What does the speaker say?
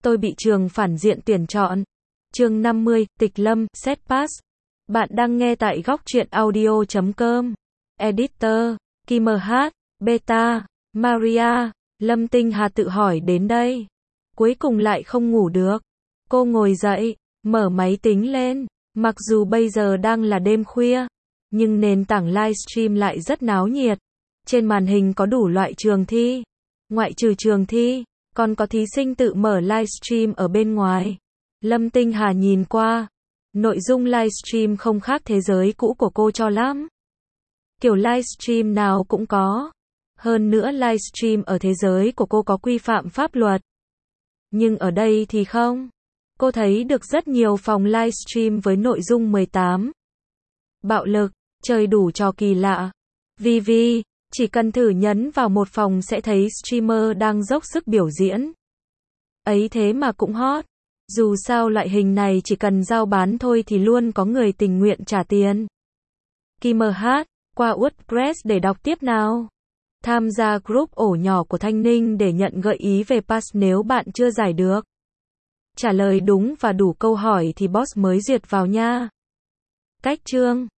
tôi bị trường phản diện tuyển chọn. Chương 50, Tịch Lâm, Set Pass. Bạn đang nghe tại góc truyện audio.com. Editor, Kim H, Beta, Maria, Lâm Tinh Hà tự hỏi đến đây. Cuối cùng lại không ngủ được. Cô ngồi dậy, mở máy tính lên. Mặc dù bây giờ đang là đêm khuya, nhưng nền tảng livestream lại rất náo nhiệt. Trên màn hình có đủ loại trường thi. Ngoại trừ trường thi, còn có thí sinh tự mở livestream ở bên ngoài. Lâm Tinh Hà nhìn qua. Nội dung livestream không khác thế giới cũ của cô cho lắm. Kiểu livestream nào cũng có. Hơn nữa livestream ở thế giới của cô có quy phạm pháp luật. Nhưng ở đây thì không. Cô thấy được rất nhiều phòng livestream với nội dung 18. Bạo lực, chơi đủ trò kỳ lạ. Vì chỉ cần thử nhấn vào một phòng sẽ thấy streamer đang dốc sức biểu diễn. Ấy thế mà cũng hot. Dù sao loại hình này chỉ cần giao bán thôi thì luôn có người tình nguyện trả tiền. Kim H, qua WordPress để đọc tiếp nào. Tham gia group ổ nhỏ của Thanh Ninh để nhận gợi ý về pass nếu bạn chưa giải được. Trả lời đúng và đủ câu hỏi thì boss mới duyệt vào nha. Cách chương.